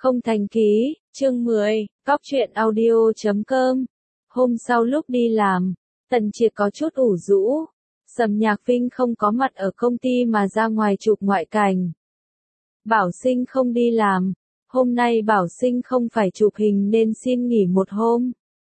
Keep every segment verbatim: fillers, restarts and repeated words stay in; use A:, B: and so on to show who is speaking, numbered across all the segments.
A: Không thành ký, chương mười, cóc truyện audio chấm com. Hôm sau lúc đi làm, Tần Triệt có chút ủ rũ. Sầm Nhạc Vinh không có mặt ở công ty mà ra ngoài chụp ngoại cảnh. Bảo Sinh không đi làm. Hôm nay Bảo Sinh không phải chụp hình nên xin nghỉ một hôm.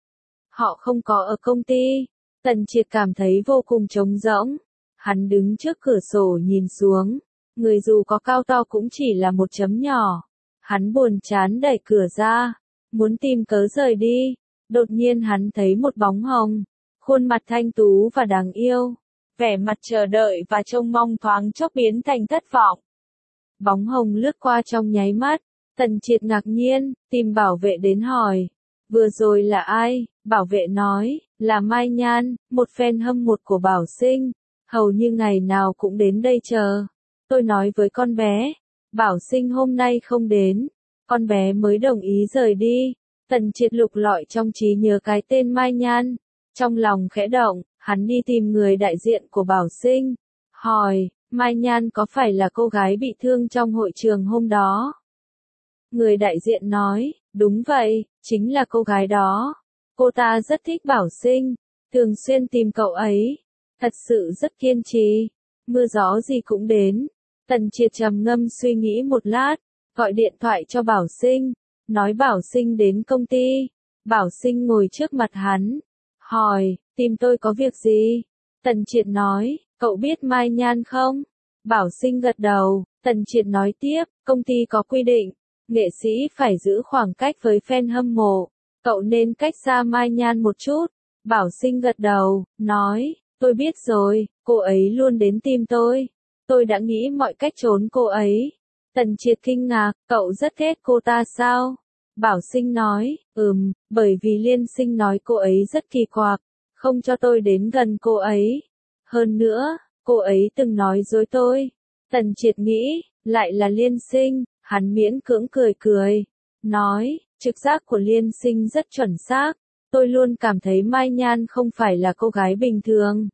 A: Họ không có ở công ty. Tần Triệt cảm thấy vô cùng trống rỗng. Hắn đứng trước cửa sổ nhìn xuống. Người dù có cao to cũng chỉ là một chấm nhỏ. Hắn buồn chán đẩy cửa ra, muốn tìm cớ rời đi. Đột nhiên hắn thấy một bóng hồng, khuôn mặt thanh tú và đáng yêu, vẻ mặt chờ đợi và trông mong thoáng chốc biến thành thất vọng. Bóng hồng lướt qua trong nháy mắt, Tần Triệt ngạc nhiên, tìm bảo vệ đến hỏi, vừa rồi là ai? Bảo vệ nói, là Mai Nhan, một fan hâm mộ của Bảo Sinh, hầu như ngày nào cũng đến đây chờ. Tôi nói với con bé, Bảo Sinh hôm nay không đến, con bé mới đồng ý rời đi. Tần Triệt lục lọi trong trí nhớ cái tên Mai Nhan, trong lòng khẽ động, hắn đi tìm người đại diện của Bảo Sinh, hỏi, Mai Nhan có phải là cô gái bị thương trong hội trường hôm đó? Người đại diện nói, đúng vậy, chính là cô gái đó. Cô ta rất thích Bảo Sinh, thường xuyên tìm cậu ấy, thật sự rất kiên trì, mưa gió gì cũng đến. Tần Triệt trầm ngâm suy nghĩ một lát, gọi điện thoại cho Bảo Sinh, nói Bảo Sinh đến công ty. Bảo Sinh ngồi trước mặt hắn, hỏi, tìm tôi có việc gì? Tần Triệt nói, cậu biết Mai Nhan không? Bảo Sinh gật đầu. Tần Triệt nói tiếp, công ty có quy định, nghệ sĩ phải giữ khoảng cách với fan hâm mộ, cậu nên cách xa Mai Nhan một chút. Bảo Sinh gật đầu, nói, tôi biết rồi, cô ấy luôn đến tìm tôi. Tôi đã nghĩ mọi cách trốn cô ấy. Tần Triệt kinh ngạc, cậu rất ghét cô ta sao? Bảo Sinh nói, ừm, bởi vì Liên Sinh nói cô ấy rất kỳ quặc, không cho tôi đến gần cô ấy. Hơn nữa, cô ấy từng nói dối tôi. Tần Triệt nghĩ, lại là Liên Sinh, hắn miễn cưỡng cười cười, nói, trực giác của Liên Sinh rất chuẩn xác, tôi luôn cảm thấy Mai Nhan không phải là cô gái bình thường.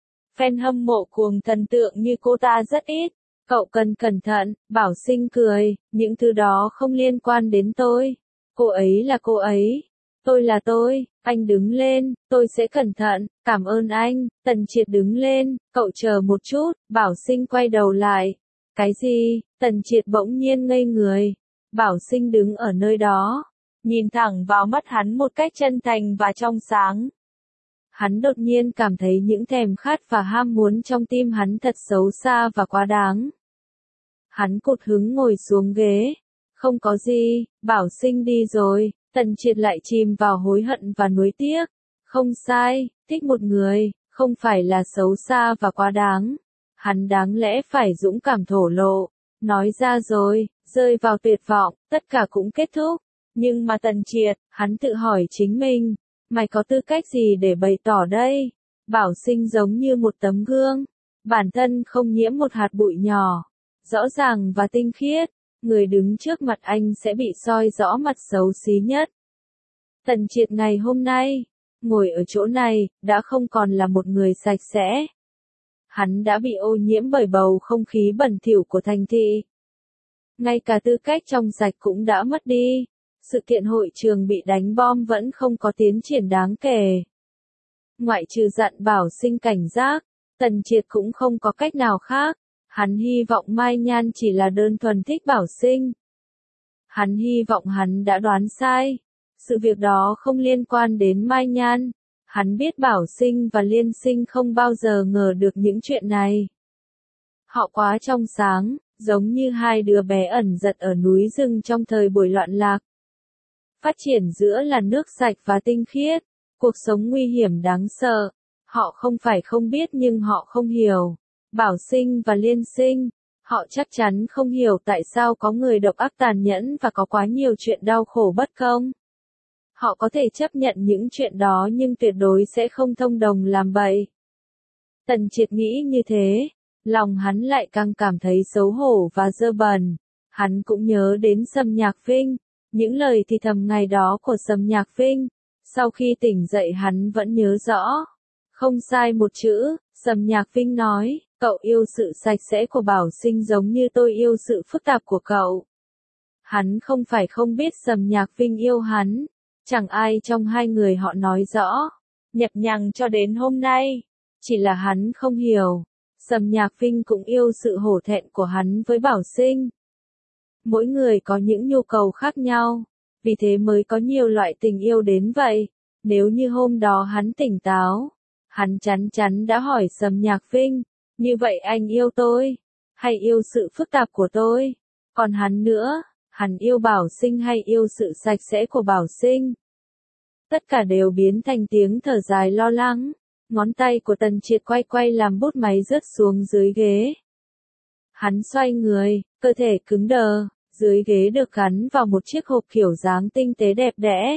A: Fan hâm mộ cuồng thần tượng như cô ta rất ít, cậu cần cẩn thận. Bảo Sinh cười, những thứ đó không liên quan đến tôi. Cô ấy là cô ấy, tôi là tôi. Anh đứng lên, tôi sẽ cẩn thận, cảm ơn anh. Tần Triệt đứng lên, cậu chờ một chút. Bảo Sinh quay đầu lại. Cái gì? Tần Triệt bỗng nhiên ngây người. Bảo Sinh đứng ở nơi đó, nhìn thẳng vào mắt hắn một cách chân thành và trong sáng. Hắn đột nhiên cảm thấy những thèm khát và ham muốn trong tim hắn thật xấu xa và quá đáng. Hắn cụt hứng ngồi xuống ghế. Không có gì, Bảo Sinh đi rồi. Tần Triệt lại chìm vào hối hận và nuối tiếc. Không sai, thích một người, không phải là xấu xa và quá đáng. Hắn đáng lẽ phải dũng cảm thổ lộ. Nói ra rồi, rơi vào tuyệt vọng, tất cả cũng kết thúc. Nhưng mà Tần Triệt, hắn tự hỏi chính mình. Mày có tư cách gì để bày tỏ đây? Bảo Sinh giống như một tấm gương. Bản thân không nhiễm một hạt bụi nhỏ. Rõ ràng và tinh khiết. Người đứng trước mặt anh sẽ bị soi rõ mặt xấu xí nhất. Tần Triệt ngày hôm nay, ngồi ở chỗ này, đã không còn là một người sạch sẽ. Hắn đã bị ô nhiễm bởi bầu không khí bẩn thỉu của thành thị. Ngay cả tư cách trong sạch cũng đã mất đi. Sự kiện hội trường bị đánh bom vẫn không có tiến triển đáng kể. Ngoại trừ dặn Bảo Sinh cảnh giác, Tần Triệt cũng không có cách nào khác. Hắn hy vọng Mai Nhan chỉ là đơn thuần thích Bảo Sinh. Hắn hy vọng hắn đã đoán sai. Sự việc đó không liên quan đến Mai Nhan. Hắn biết Bảo Sinh và Liên Sinh không bao giờ ngờ được những chuyện này. Họ quá trong sáng, giống như hai đứa bé ẩn giật ở núi rừng trong thời buổi loạn lạc. Phát triển giữa là nước sạch và tinh khiết, cuộc sống nguy hiểm đáng sợ. Họ không phải không biết nhưng họ không hiểu. Bảo Sinh và Liên Sinh, họ chắc chắn không hiểu tại sao có người độc ác tàn nhẫn và có quá nhiều chuyện đau khổ bất công. Họ có thể chấp nhận những chuyện đó nhưng tuyệt đối sẽ không thông đồng làm bậy. Tần Triệt nghĩ như thế, lòng hắn lại càng cảm thấy xấu hổ và dơ bẩn. Hắn cũng nhớ đến Sầm Nhạc Vinh, những lời thì thầm ngày đó của Sầm Nhạc Vinh. Sau khi tỉnh dậy hắn vẫn nhớ rõ. Không sai một chữ, Sầm Nhạc Vinh nói, cậu yêu sự sạch sẽ của Bảo Sinh giống như tôi yêu sự phức tạp của cậu. Hắn không phải không biết Sầm Nhạc Vinh yêu hắn, chẳng ai trong hai người họ nói rõ, nhập nhằng cho đến hôm nay, chỉ là hắn không hiểu, Sầm Nhạc Vinh cũng yêu sự hổ thẹn của hắn với Bảo Sinh. Mỗi người có những nhu cầu khác nhau, vì thế mới có nhiều loại tình yêu đến vậy. Nếu như hôm đó hắn tỉnh táo, hắn chắn chắn đã hỏi Sầm Nhạc Vinh, như vậy anh yêu tôi, hay yêu sự phức tạp của tôi? Còn hắn nữa, hắn yêu Bảo Sinh hay yêu sự sạch sẽ của Bảo Sinh? Tất cả đều biến thành tiếng thở dài lo lắng, ngón tay của Tần Triệt quay quay làm bút máy rớt xuống dưới ghế. Hắn xoay người, cơ thể cứng đờ, dưới ghế được gắn vào một chiếc hộp kiểu dáng tinh tế đẹp đẽ.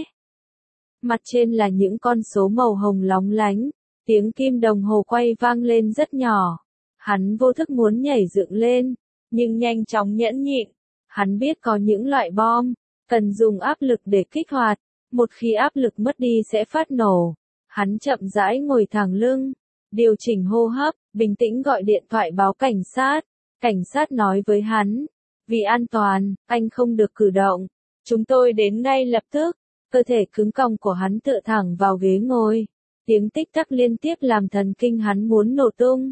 A: Mặt trên là những con số màu hồng lóng lánh, tiếng kim đồng hồ quay vang lên rất nhỏ. Hắn vô thức muốn nhảy dựng lên, nhưng nhanh chóng nhẫn nhịn. Hắn biết có những loại bom, cần dùng áp lực để kích hoạt, một khi áp lực mất đi sẽ phát nổ. Hắn chậm rãi ngồi thẳng lưng, điều chỉnh hô hấp, bình tĩnh gọi điện thoại báo cảnh sát. Cảnh sát nói với hắn, vì an toàn, anh không được cử động, chúng tôi đến ngay lập tức. Cơ thể cứng còng của hắn tựa thẳng vào ghế ngồi, tiếng tích tắc liên tiếp làm thần kinh hắn muốn nổ tung.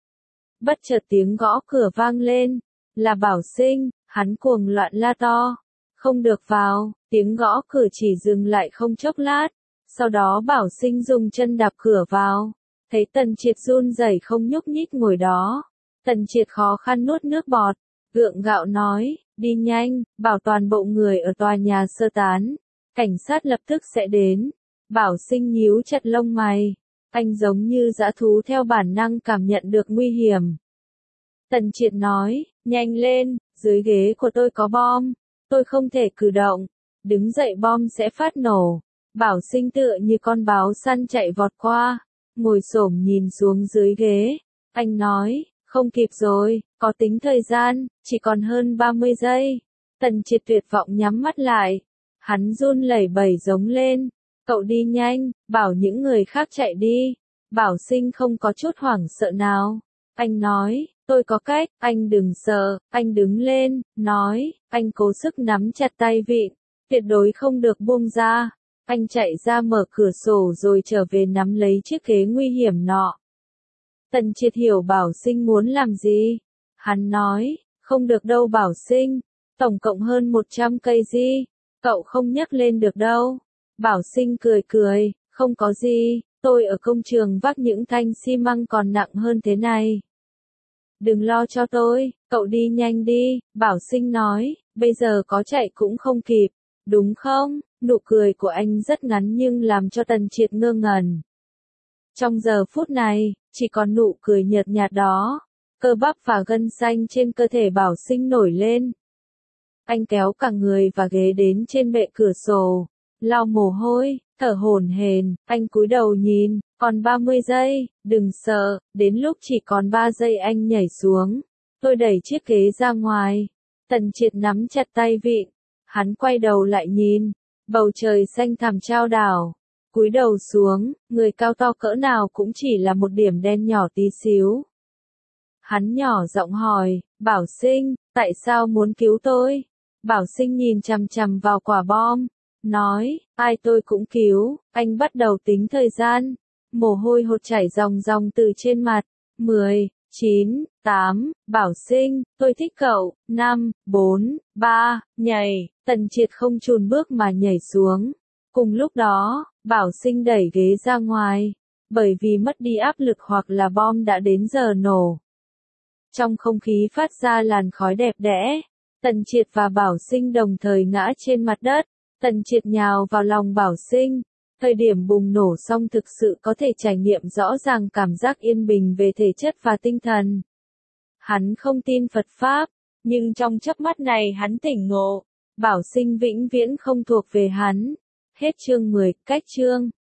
A: Bất chợt tiếng gõ cửa vang lên, là Bảo Sinh, hắn cuồng loạn la to, không được vào, tiếng gõ cửa chỉ dừng lại không chốc lát, sau đó Bảo Sinh dùng chân đạp cửa vào, thấy Tần Triệt run rẩy không nhúc nhích ngồi đó, Tần Triệt khó khăn nuốt nước bọt, gượng gạo nói, đi nhanh, bảo toàn bộ người ở tòa nhà sơ tán. Cảnh sát lập tức sẽ đến. Bảo Sinh nhíu chặt lông mày. Anh giống như dã thú theo bản năng cảm nhận được nguy hiểm. Tần Triệt nói, nhanh lên, dưới ghế của tôi có bom. Tôi không thể cử động. Đứng dậy bom sẽ phát nổ. Bảo Sinh tựa như con báo săn chạy vọt qua. Ngồi xổm nhìn xuống dưới ghế. Anh nói, không kịp rồi, có tính thời gian, chỉ còn hơn ba mươi giây. Tần Triệt tuyệt vọng nhắm mắt lại. Hắn run lẩy bẩy giống lên, cậu đi nhanh, bảo những người khác chạy đi. Bảo Sinh không có chút hoảng sợ nào. Anh nói, tôi có cách, anh đừng sợ, anh đứng lên, nói, anh cố sức nắm chặt tay vịn, tuyệt đối không được buông ra. Anh chạy ra mở cửa sổ rồi trở về nắm lấy chiếc ghế nguy hiểm nọ. Tần Triệt hiểu Bảo Sinh muốn làm gì. Hắn nói, không được đâu Bảo Sinh, tổng cộng hơn một trăm cây gì. Cậu không nhấc lên được đâu. Bảo Sinh cười cười, không có gì, tôi ở công trường vác những thanh xi măng còn nặng hơn thế này. Đừng lo cho tôi, cậu đi nhanh đi, Bảo Sinh nói, bây giờ có chạy cũng không kịp, đúng không? Nụ cười của anh rất ngắn nhưng làm cho Tần Triệt ngơ ngẩn. Trong giờ phút này, chỉ còn nụ cười nhợt nhạt đó, cơ bắp và gân xanh trên cơ thể Bảo Sinh nổi lên. Anh kéo cả người và ghế đến trên bệ cửa sổ, lau mồ hôi, thở hổn hển, anh cúi đầu nhìn, còn ba mươi giây, đừng sợ, đến lúc chỉ còn ba giây anh nhảy xuống. Tôi đẩy chiếc ghế ra ngoài. Tần Triệt nắm chặt tay vịn, hắn quay đầu lại nhìn, bầu trời xanh thẳm trao đảo. Cúi đầu xuống, người cao to cỡ nào cũng chỉ là một điểm đen nhỏ tí xíu. Hắn nhỏ giọng hỏi, Bảo Sinh, tại sao muốn cứu tôi? Bảo Sinh nhìn chằm chằm vào quả bom, nói, ai tôi cũng cứu. Anh bắt đầu tính thời gian, mồ hôi hột chảy ròng ròng từ trên mặt. Mười, chín, tám, Bảo Sinh, tôi thích cậu. Năm, bốn, ba, nhảy. Tần Triệt không chùn bước mà nhảy xuống. Cùng lúc đó, Bảo Sinh đẩy ghế ra ngoài, bởi vì mất đi áp lực hoặc là bom đã đến giờ nổ. Trong không khí phát ra làn khói đẹp đẽ, Tần Triệt và Bảo Sinh đồng thời ngã trên mặt đất. Tần Triệt nhào vào lòng Bảo Sinh. Thời điểm bùng nổ xong thực sự có thể trải nghiệm rõ ràng cảm giác yên bình về thể chất và tinh thần. Hắn không tin Phật Pháp, nhưng trong chớp mắt này hắn tỉnh ngộ. Bảo Sinh vĩnh viễn không thuộc về hắn. Hết chương mười, cách chương.